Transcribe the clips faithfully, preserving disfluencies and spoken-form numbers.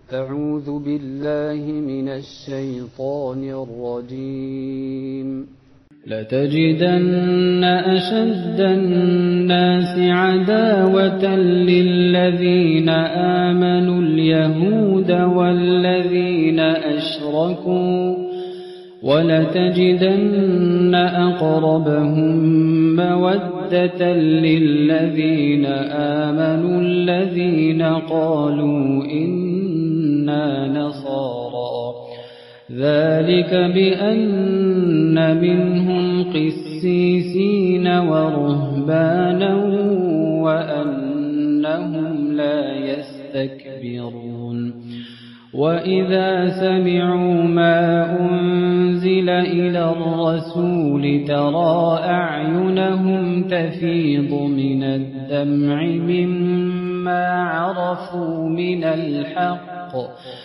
أعوذ بالله من الشيطان الرجيم. لتجدن أشد الناس عداوة للذين آمنوا اليهود والذين أشركوا ولتجدن أقربهم مودة للذين آمنوا الذين قالوا إنا نصارى ذلك بأن منهم قسيسين ورهبانا وأنهم لا يستكبرون وإذا سمعوا ما أنزل إلى الرسول ترى أعينهم تفيض من الدمع مما عرفوا من الحق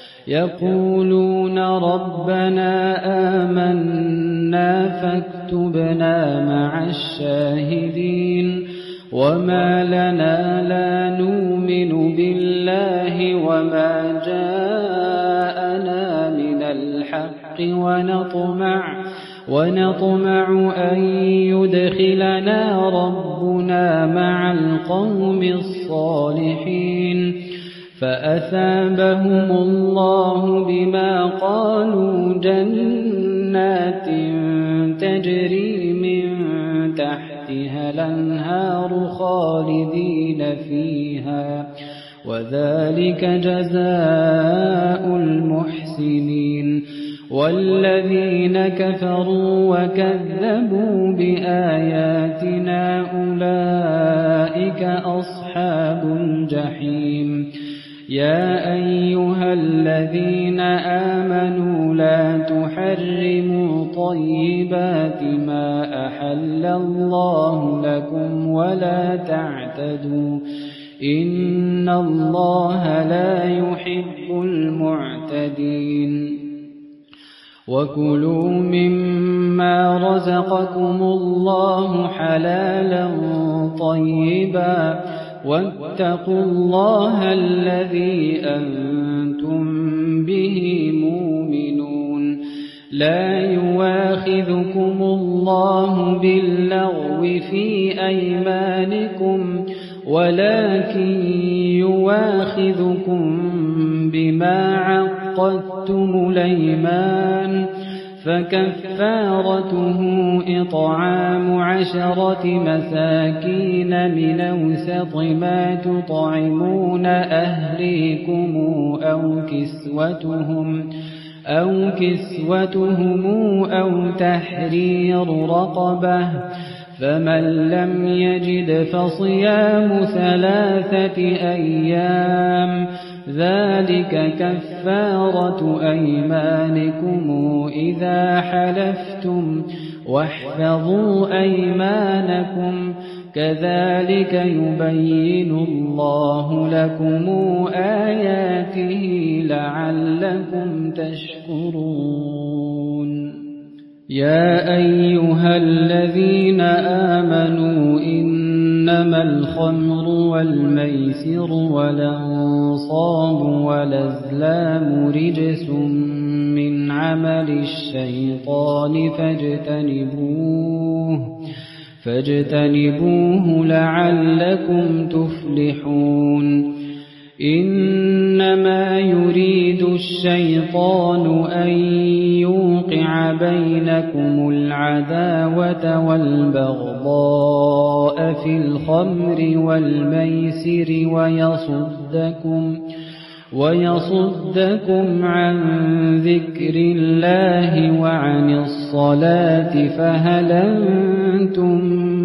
يقولون ربنا آمنا فاكتبنا مع الشاهدين وما لنا لا نؤمن بالله وما جاءنا من الحق ونطمع ونطمع أن يدخلنا ربنا مع القوم الصالحين فأثابهم الله بما قالوا جنات تجري من تحتها الأنهار خالدين فيها وذلك جزاء المحسنين والذين كفروا وكذبوا بآياتنا أولئك أصحاب الجحيم يا أيها الذين آمنوا لا تحرموا طيبات ما أحل الله لكم ولا تعتدوا إن الله لا يحب المعتدين وكلوا مما رزقكم الله حلالا طيبا واتقوا الله الذي أنتم به مؤمنون لا يواخذكم الله باللغو في أيمانكم ولكن يواخذكم بما عقدتم الأيمان فكفارته إطعام عشرة مساكين من أوسط ما تطعمون أهليكم أو كسوتهم أو كسوتهم أو تحرير رقبة فمن لم يجد فصيام ثلاثة أيام ذلك كفارة أيمانكم إذا حلفتم واحفظوا أيمانكم كذلك يبين الله لكم آياته لعلكم تشكرون يا أيها الذين آمنوا إنما الخمر والميسر والأنصاب والأزلام رجس من عمل الشيطان فاجتنبوه فاجتنبوه لعلكم تفلحون إنما يريد الشيطان أن يوقع بينكم العداوة والبغضاء في الخمر والميسر ويصدكم ويصدكم عن ذكر الله وعن الصلاة فهل أنتم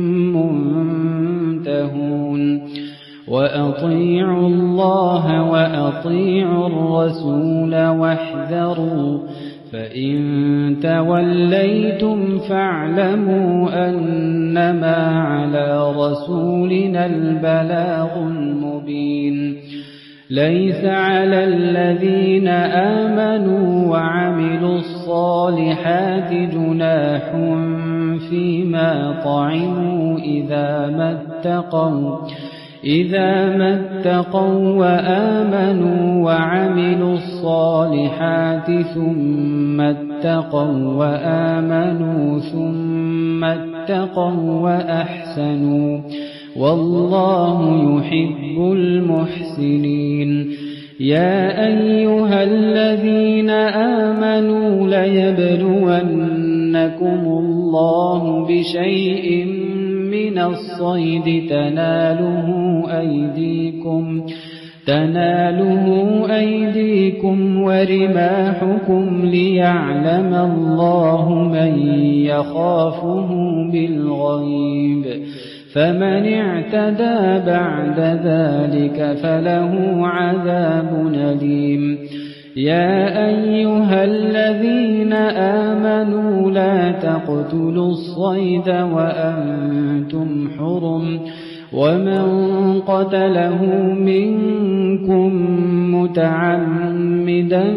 منتهون وأطيعوا الله وأطيعوا الرسول واحذروا فإن توليتم فاعلموا أنما على رسولنا البلاغ المبين ليس على الذين آمنوا وعملوا الصالحات جناح فيما طعموا إذا ما اتقوا إذا ما اتقوا وآمنوا وعملوا الصالحات ثم اتقوا وآمنوا ثم اتقوا وأحسنوا والله يحب المحسنين. يا أيها الذين آمنوا ليبلونكم الله بشيء من الصيد تناله أيديكم تناله أيديكم ورماحكم ليعلم الله من يخافه بالغيب، فمن اعتدى بعد ذلك فله عذاب أليم. يا أيها الذين آمنوا لا تقتلوا الصيد وأنتم حرم، ومن قتله منكم متعمدا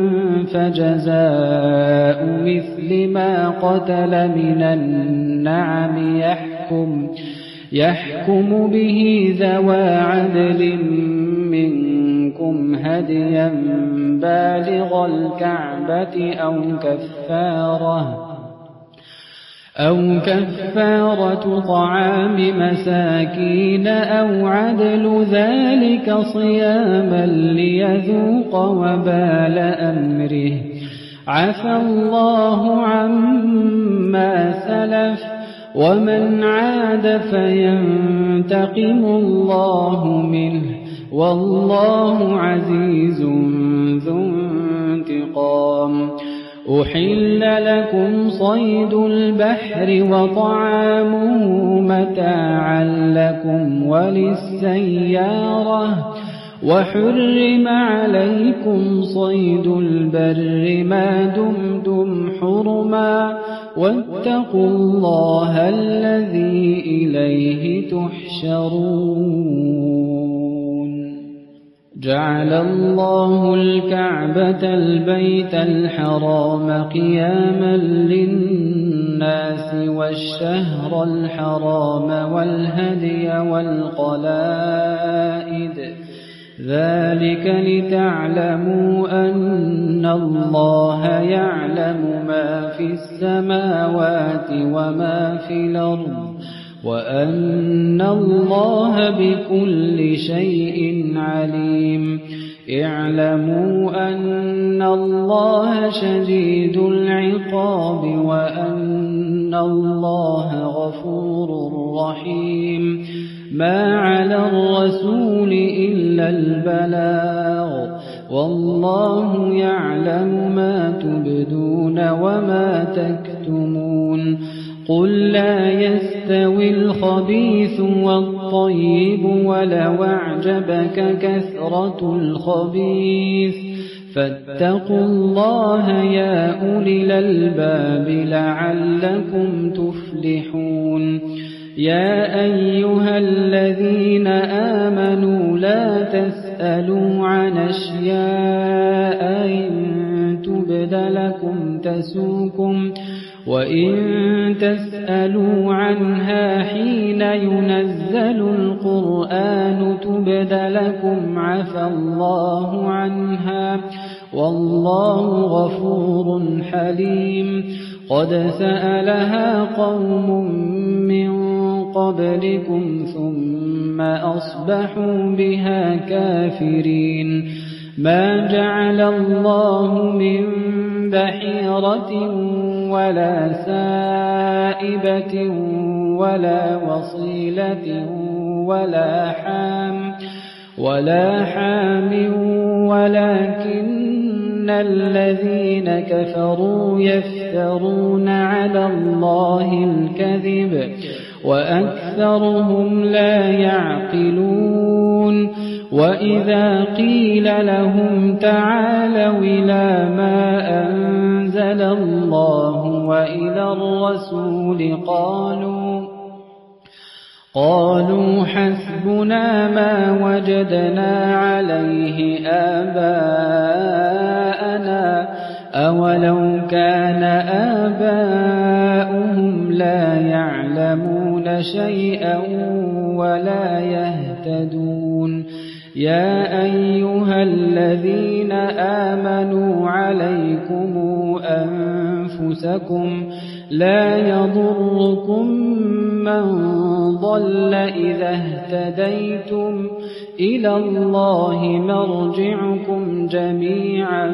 فجزاء مثل ما قتل من النعم يحكم يحكم به ذوى عدل منكم هديا بالغ الكعبة أو كفارة أو كفارة طعام مساكين أو عدل ذلك صياما ليذوق وبال أمره. عفى الله عما سلف ومن عاد فينتقم الله منه والله عزيز ذو انتقام. أحل لكم صيد البحر وطعامه متاعا لكم وللسيارة، وحرم عليكم صيد البر ما دمتم حرما، واتقوا الله الذي إليه تحشرون. جعل الله الكعبة البيت الحرام قياما للناس والشهر الحرام والهدي والقلائد، ذلك لتعلموا أن الله يعلم ما في السماوات وما في الأرض وأن الله بكل شيء عليم. اعلموا أن الله شديد العقاب وأن الله غفور رحيم. ما على الرسول إلا البلاغ، والله يعلم ما تبدون وما تكتمون. قل لا يستوي الخبيث والطيب ولو أعجبك كثرة الخبيث، فاتقوا الله يا أولي الألباب لعلكم تفلحون. يا أيها الذين آمنوا لا تسألوا عن أشياء إن تبد لكم تسوكم، وإن تسألوا عنها حين ينزل القرآن تبد لكم عفى الله عنها والله غفور حليم. قد سألها قوم من قبلكم ثم أصبحوا بها كافرين. ما جعل الله من بحيرة ولا سائبة ولا وصيلة ولا حام ولا حام ولكن الذين كفروا يفترون على الله الكذب وأكثرهم لا يعقلون. وإذا قيل لهم تعالوا إلى ما أنزل الله وإلى الرسول قالوا قالوا حسبنا ما وجدنا عليه آباءنا أولو كان آباؤهم لا يعلمون شيئا ولا يهتدون. يا أيها الذين آمنوا عليكم أنفسكم لا يضركم من ضل إذا اهتديتم إلى الله مرجعكم جميعا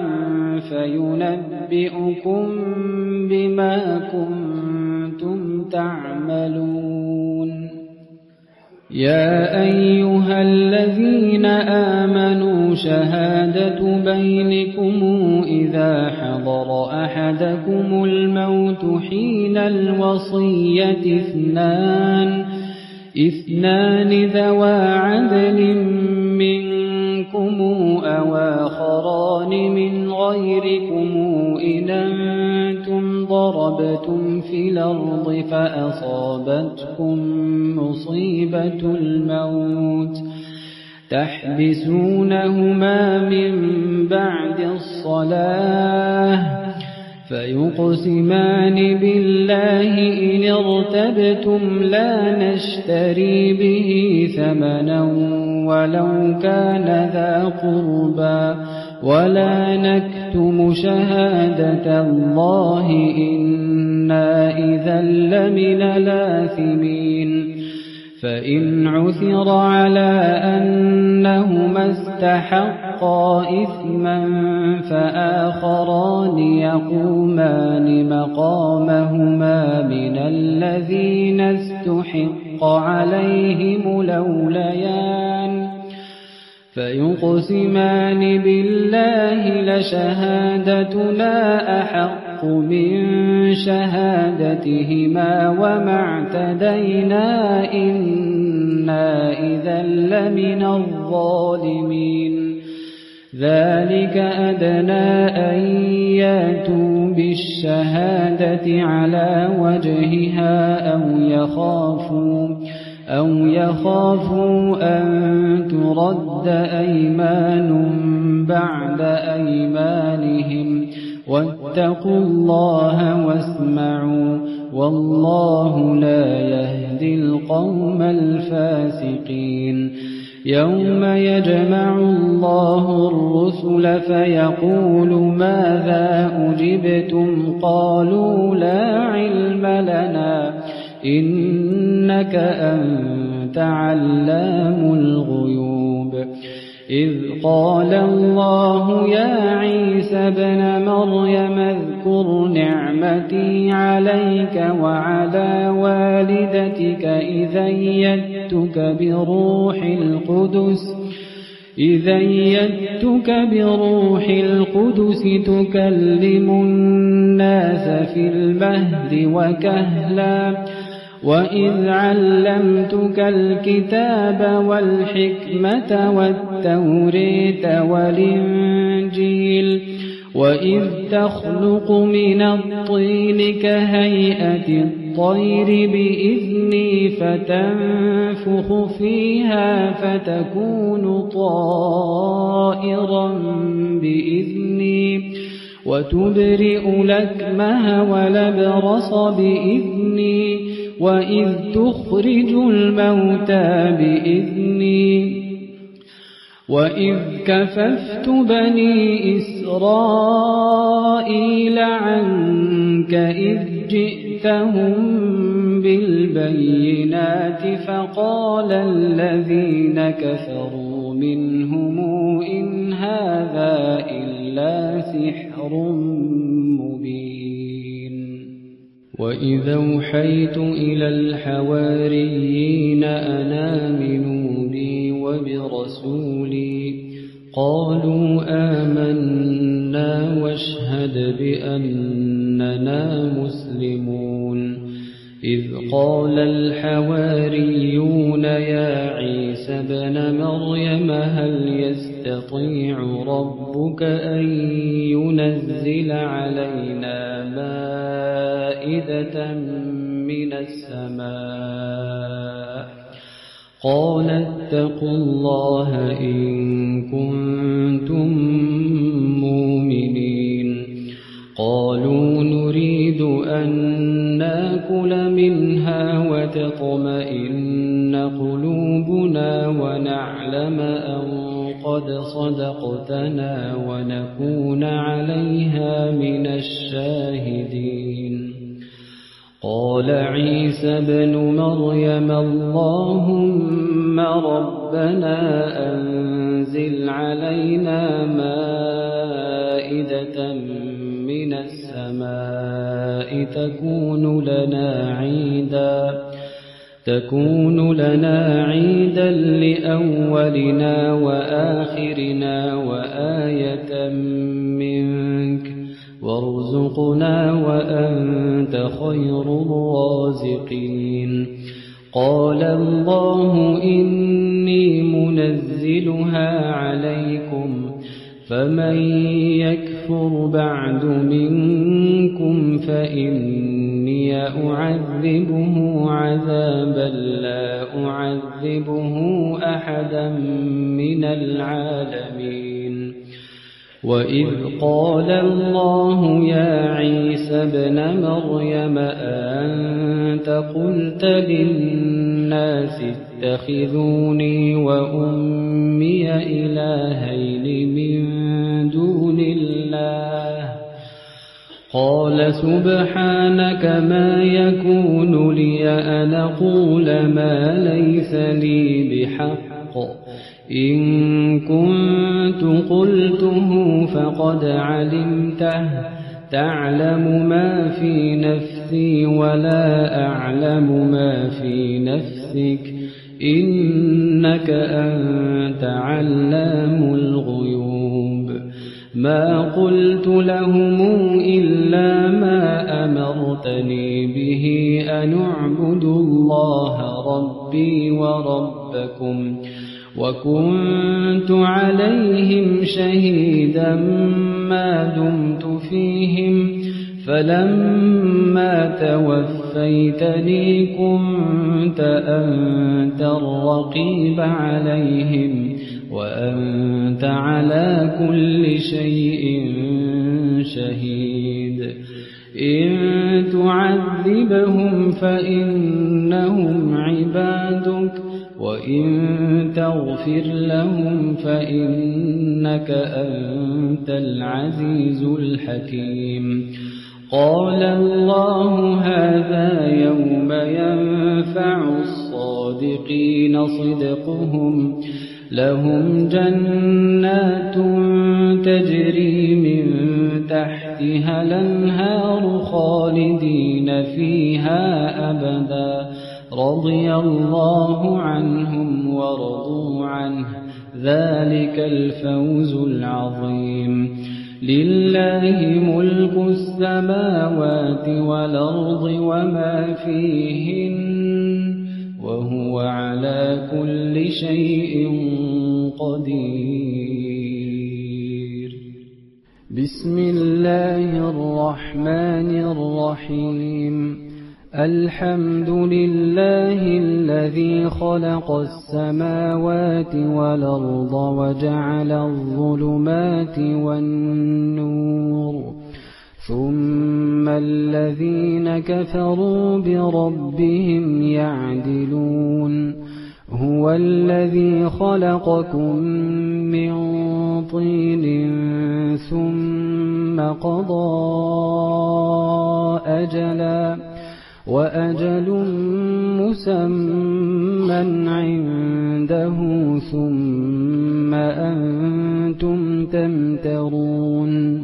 فينبئكم بما كنتم تعملون. يا أيها الذين آمنوا شهادة بينكم إذا حضر أحدكم الموت حين الوصية اثنان اثنان ذوى عدل منكم أو آخران من غيركم إن أنتم ضربتم في الأرض فأصابتكم مصيبة الموت تحبسونهما من بعد الصلاة فيقسمان بالله إن ارتبتم لا نشتري به ثمنا ولو كان ذا قربى ولا نكتم شهادة الله إنا إذا لمن الآثمين. فإن عثر على أنهما استحقا إثما فآخران يقومان مقامهما من الذين استحق عليهم الأوليان فيقسمان بالله لشهادتنا أحق من شهادتهما وما اعتدينا إنا إذا لمن الظالمين. ذلك أدنى أن ياتوا بالشهادة على وجهها أو يخافوا أو يخافوا أن ترد أيمان بعد أيمانهم واتقوا الله واسمعوا والله لا يهدي القوم الفاسقين. يوم يجمع الله الرسل فيقول ماذا أجبتم قالوا لا علم لنا إنك أنت علام الغيوب. إذ قال الله يا عيسى ابن مريم اذكر نعمتي عليك وعلى والدتك إذ أيدتك بروح القدس إذ أيدتك بروح القدس تكلم الناس في المهد وكهلا وإذ علمتك الكتاب والحكمة والتورية والإنجيل وإذ تخلق من الطين كهيئة الطير بإذني فتنفخ فيها فتكون طائرا بإذني وتبرئ الأكمه والأبرص بإذني وإذ تخرج الموتى بإذني وإذ كففت بني إسرائيل عنك إذ جئتهم بالبينات فقال الذين كفروا منهم إن هذا إلا سحر مبين. وإذا أوحيت إلى الحواريين أن آمنوا بي وبرسولي قالوا آمنا واشهد بأننا مسلمون. إذ قال الحواريون يا عيسى ابن مريم هل يستطيع ربك أن ينزل علينا مائدة من السماء قال اتقوا الله إن كنتم مؤمنين. قالوا نريد أن نأكل منها وتطمئن قلوبنا ونعلم أن قد صدقتنا ونخاف ونكون عليها من الشاهدين. قال عيسى ابن مريم اللهم ربنا أنزل علينا مائدة من السماء تكون لنا عيدا تكون لنا عيدا لأولنا وآخرنا وآية منك وارزقنا وأنت خير الرازقين. قال الله إني منزلها عليكم فمن يكفر بعد منكم فإني أعذبه عذابا لا أعذبه أحدا من العالمين. وإذ قال الله يا عيسى ابن مريم أأنت قلت للناس اتخذوني وأمي إلهين من دون الله قال سبحانك ما يكون لي أن أقول ما ليس لي بحق إن كنت قلته فقد علمته تعلم ما في نفسي ولا أعلم ما في نفسك إنك أنت علام الغيوب. ما قلت لهم إلا ما أمرتني به أن اعبدوا الله ربي وربكم وكنت عليهم شهيدا ما دمت فيهم فلما توفيتني كنت أنت الرقيب عليهم وأنت على كل شيء شهيد. إن تعذبهم فإنهم عبادك وإن تغفر لهم فإنك أنت العزيز الحكيم. قال الله هذا يوم ينفع الصادقين صدقهم لهم جنات تجري من تحتها الأنهار خالدين فيها أبدا رضي الله عنهم ورضوا عنه ذلك الفوز العظيم. لله ملك السماوات والأرض وما فيهن وهو على كل شيء قدير. بسم الله الرحمن الرحيم. الحمد لله الذي خلق السماوات والأرض وجعل الظلمات والنور ثم الذين كفروا بربهم يعدلون. هو الذي خلقكم من طين ثم قضى أجلا وأجل مسمى عنده ثم أنتم تمترون.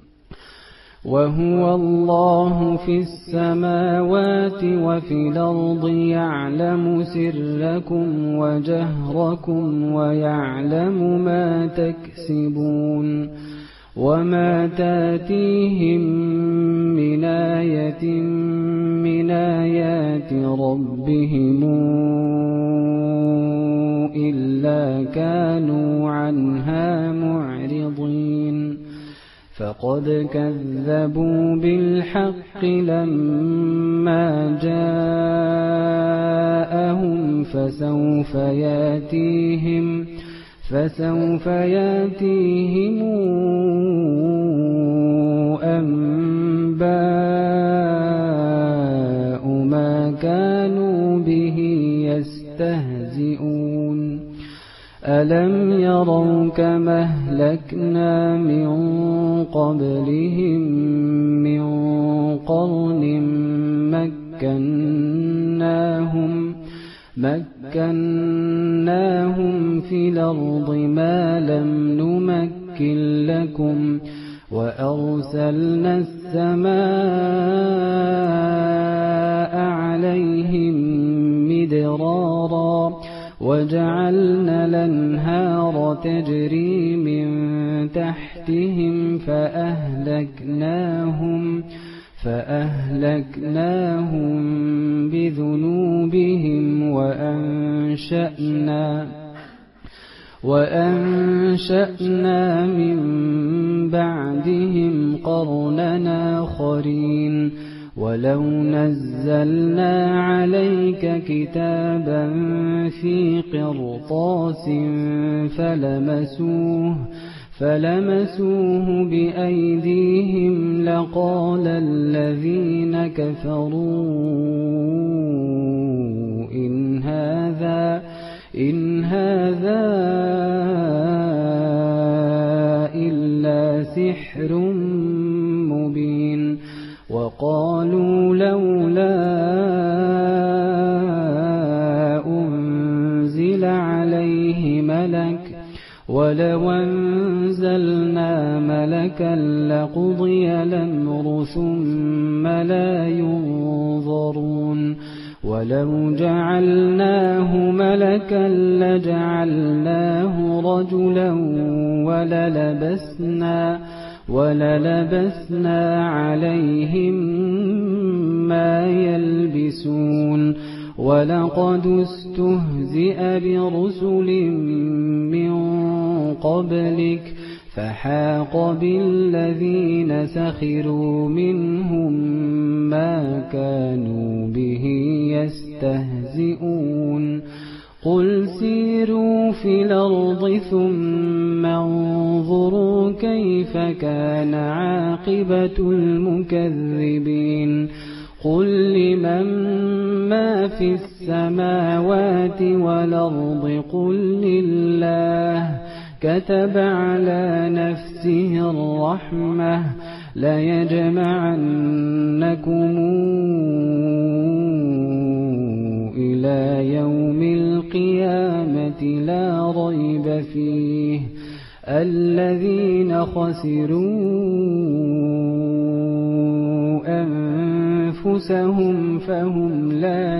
وهو الله في السماوات وفي الأرض يعلم سركم وجهركم ويعلم ما تكسبون. وما تاتيهم من آية من آيات ربهم إلا كانوا عنها معرضين. فقد كذبوا بالحق لما جاءهم فسوف ياتيهم فسوف ياتيهم أنباء ما كانوا به يستهزئون. ألم يروا كما أهلكنا من قبلهم من قرن مكناهم مكناهم في الأرض ما لم نمكن لكم وأرسلنا السماء عليهم مدرارا وجعلنا الأنهار تجري من تحتهم فأهلكناهم فأهلكناهم بذنوبهم وأنشأنا وأنشأنا من بعدهم قرننا آخرين ولو نزلنا عليك كتابا في قرطاس فلمسوه فلمسوه بأيديهم لقال الذين كفروا إن هذا إن هذا إلا سحر مبين وقالوا لولا أنزل عليه ملك ولو أنزلنا ملكا لقضي الأمر ثم لا ينظرون ولو جعلناه ملكا لجعلناه رجلا وللبسنا وللبسنا عليهم ما يلبسون ولقد استهزئ برسل من قبلك فحاق بالذين سخروا منهم ما كانوا به يستهزئون قل سيروا في الأرض ثم انظروا كيف كان عاقبة المكذبين قل لمن ما في السماوات والأرض قل لله كتب على نفسه الرحمة ليجمعنكم إلى يوم القيامة لا ريب فيه الذين خسروا أنفسهم فهم لا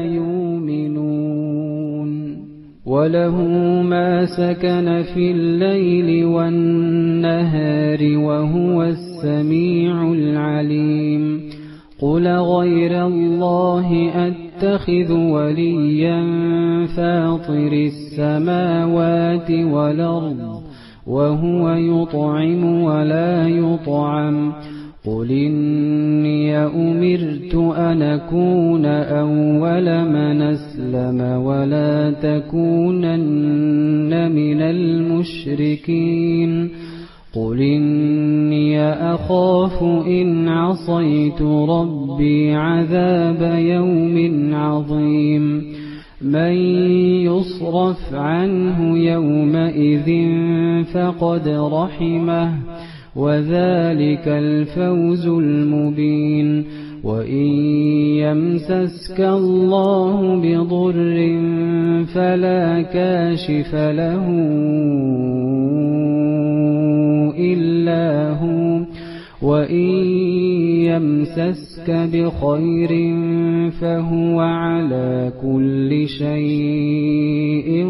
يؤمنون وله ما سكن في الليل والنهار وهو السميع العليم قل غير الله أتخذ وليا فاطر السماوات والأرض وهو يطعم ولا يطعم قل إني أمرت أن أكون أول من أسلم ولا تكونن من المشركين قل إني أخاف إن عصيت ربي عذاب يوم عظيم من يصرف عنه يومئذ فقد رحمه وذلك الفوز المبين وإن يمسسك الله بضر فلا كاشف له إلا هو وإن يمسسك بخير فهو على كل شيء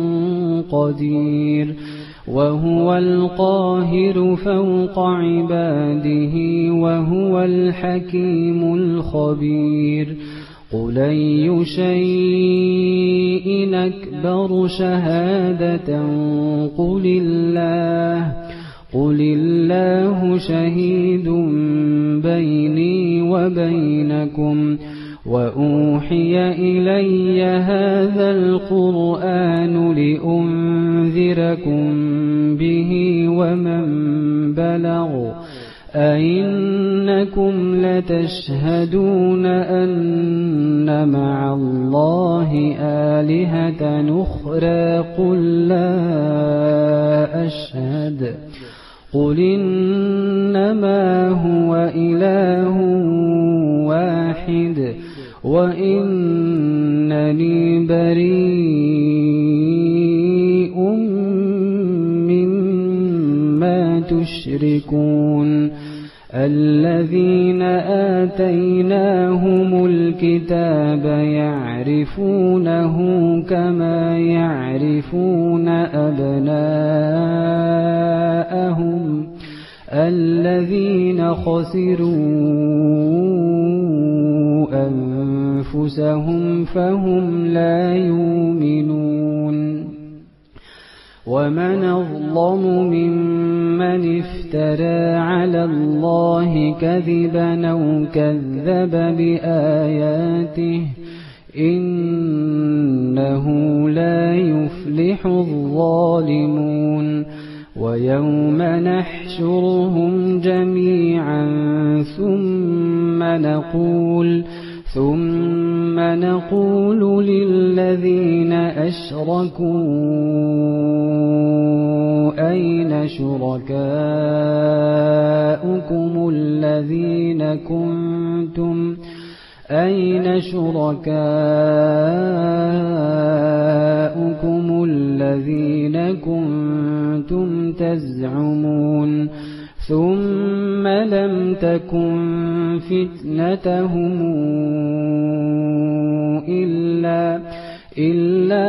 قدير وهو القاهر فوق عباده وهو الحكيم الخبير قل أي شيء أكبر شهادة قل الله قل الله شهيد بيني وبينكم وأوحي إلي هذا القرآن لأنذركم به ومن بلغ أئنكم لتشهدون أن مع الله آلهة أخرى قل لا أشهد قل إن أنما هو إله واحد وإنني بريء مما تشركون الذين آتيناهم الكتاب يعرفونه كما يعرفون أبناءهم الذين خسروا أنفسهم فهم لا يؤمنون ومن أظلم ممن افترى على الله كذبا أو كذب بآياته إنه لا يفلح الظالمون ويوم نحشرهم جميعا ثم نقول ثم نقول للذين أشركوا أين شركاؤكم الذين كنتم أين شركاؤكم الذين كنتم تزعمون ثم لم تكن فتنتهم إلا إلا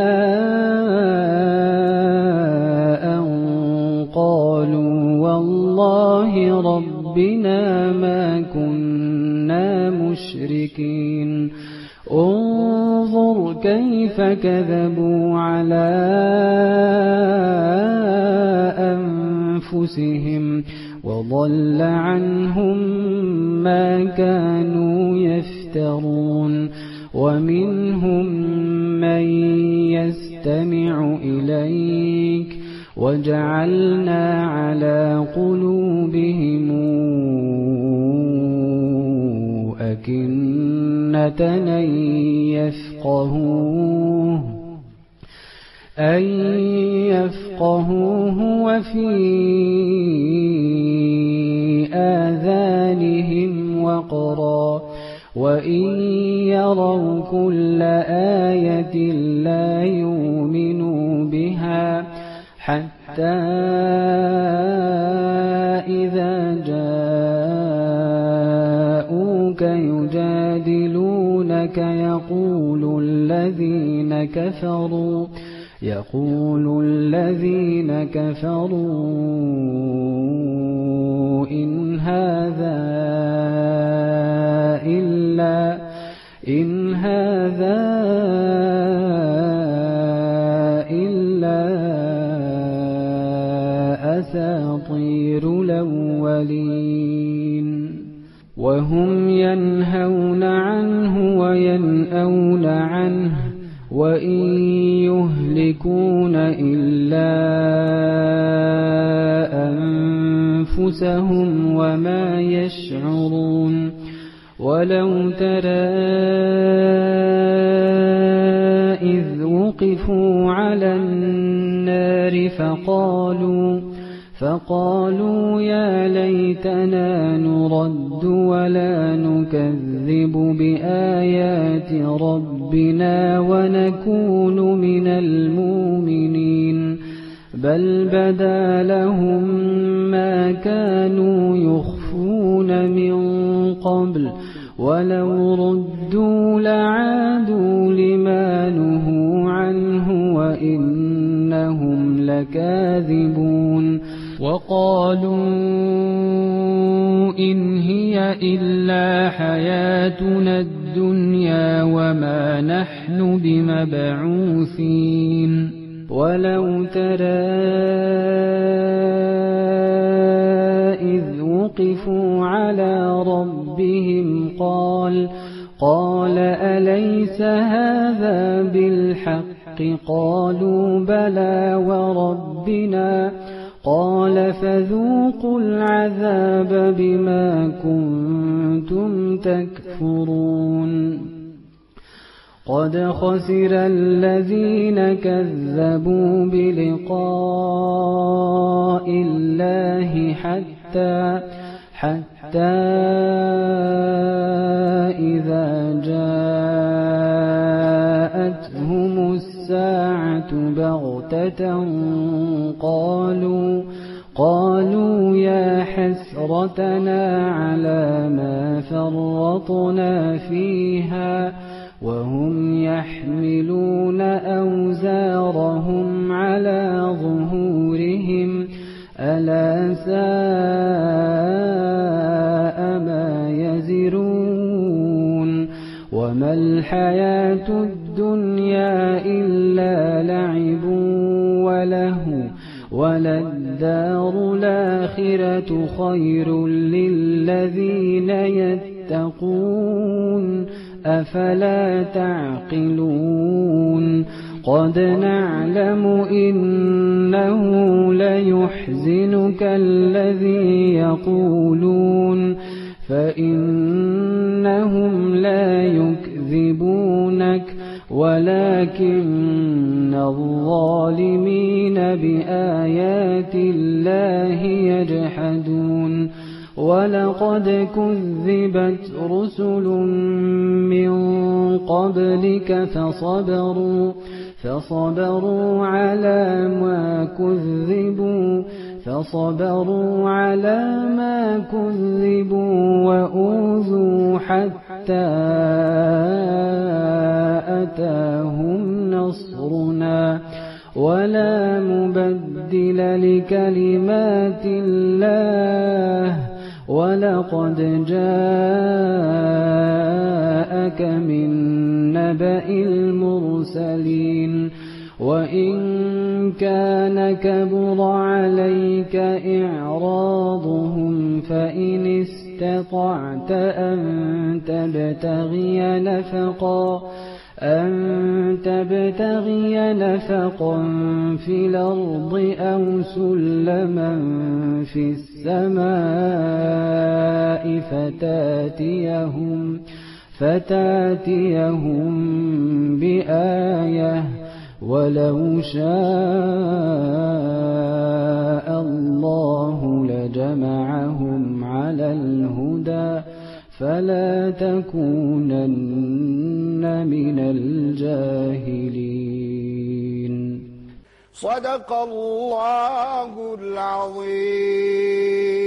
أن قالوا والله ربنا ما كنا مشركين انظر كيف كذبوا على أنفسهم وضل عنهم ما كانوا يفترون ومنهم من يستمع إليك وجعلنا على قلوبهم أكنة أن يفقهوه أن يفقهوه وفي آذانهم وقرا وإن يروا كل آية لا يؤمنوا بها حتى إذا جاءوك يجادلونك يقول الذين كفروا يقول الذين كفروا إن هذا إلا إن هذا إلا أساطير الأولين وهم ينهون عنه وينأون عنه وإن يهلكون إلا أنفسهم وما يشعرون ولو ترى إذ وقفوا على النار فقالوا فقالوا يا ليتنا نرد ولا نكذب بآيات ربنا ونكون من المؤمنين بل بدا لهم ما كانوا يخفون من قبل ولو ردوا لعادوا لما نهوا عنه وإنهم لكاذبون وقالوا إن هي إلا حياتنا الدنيا وما نحن بمبعوثين ولو ترى إذ وقفوا على ربهم قال قال أليس هذا بالحق قالوا بلى وربنا قال فذوقوا العذاب بما كنتم تكفرون قد خسر الذين كذبوا بلقاء الله حتى حتى إذا جاءتهم الساعة بغتة قالوا قالوا يا حسرتنا على ما فرطنا فيها وهم يحملون أوزارهم على ظهورهم ألا ساء ما يزرون وما الحياة الدنيا إلا لعب ولهو وللدار الآخرة خير للذين يتقون أفلا تعقلون قد نعلم إنه ليحزنك الذي يقولون فإنهم لا يكذبونك ولكن الظالمين بآيات الله يجحدون ولقد كذبت رسل من قبلك فصبروا فصبروا على ما كذبوا فصبروا على ما كذبوا وأوذوا حتى أتاهم نصرنا ولا مبدل لكلمات الله ولقد جاءك من نبأ المرسلين وإن كان كبر عليك إعراضهم فإن استطعت أن تبتغي نفقا أن تبتغي نفقا في الأرض أو سلما في السماء فتاتيهم فتاتيهم بآية ولو شاء الله لجمعهم على الهدى فلا تكونن من الجاهلين. صدق الله العظيم.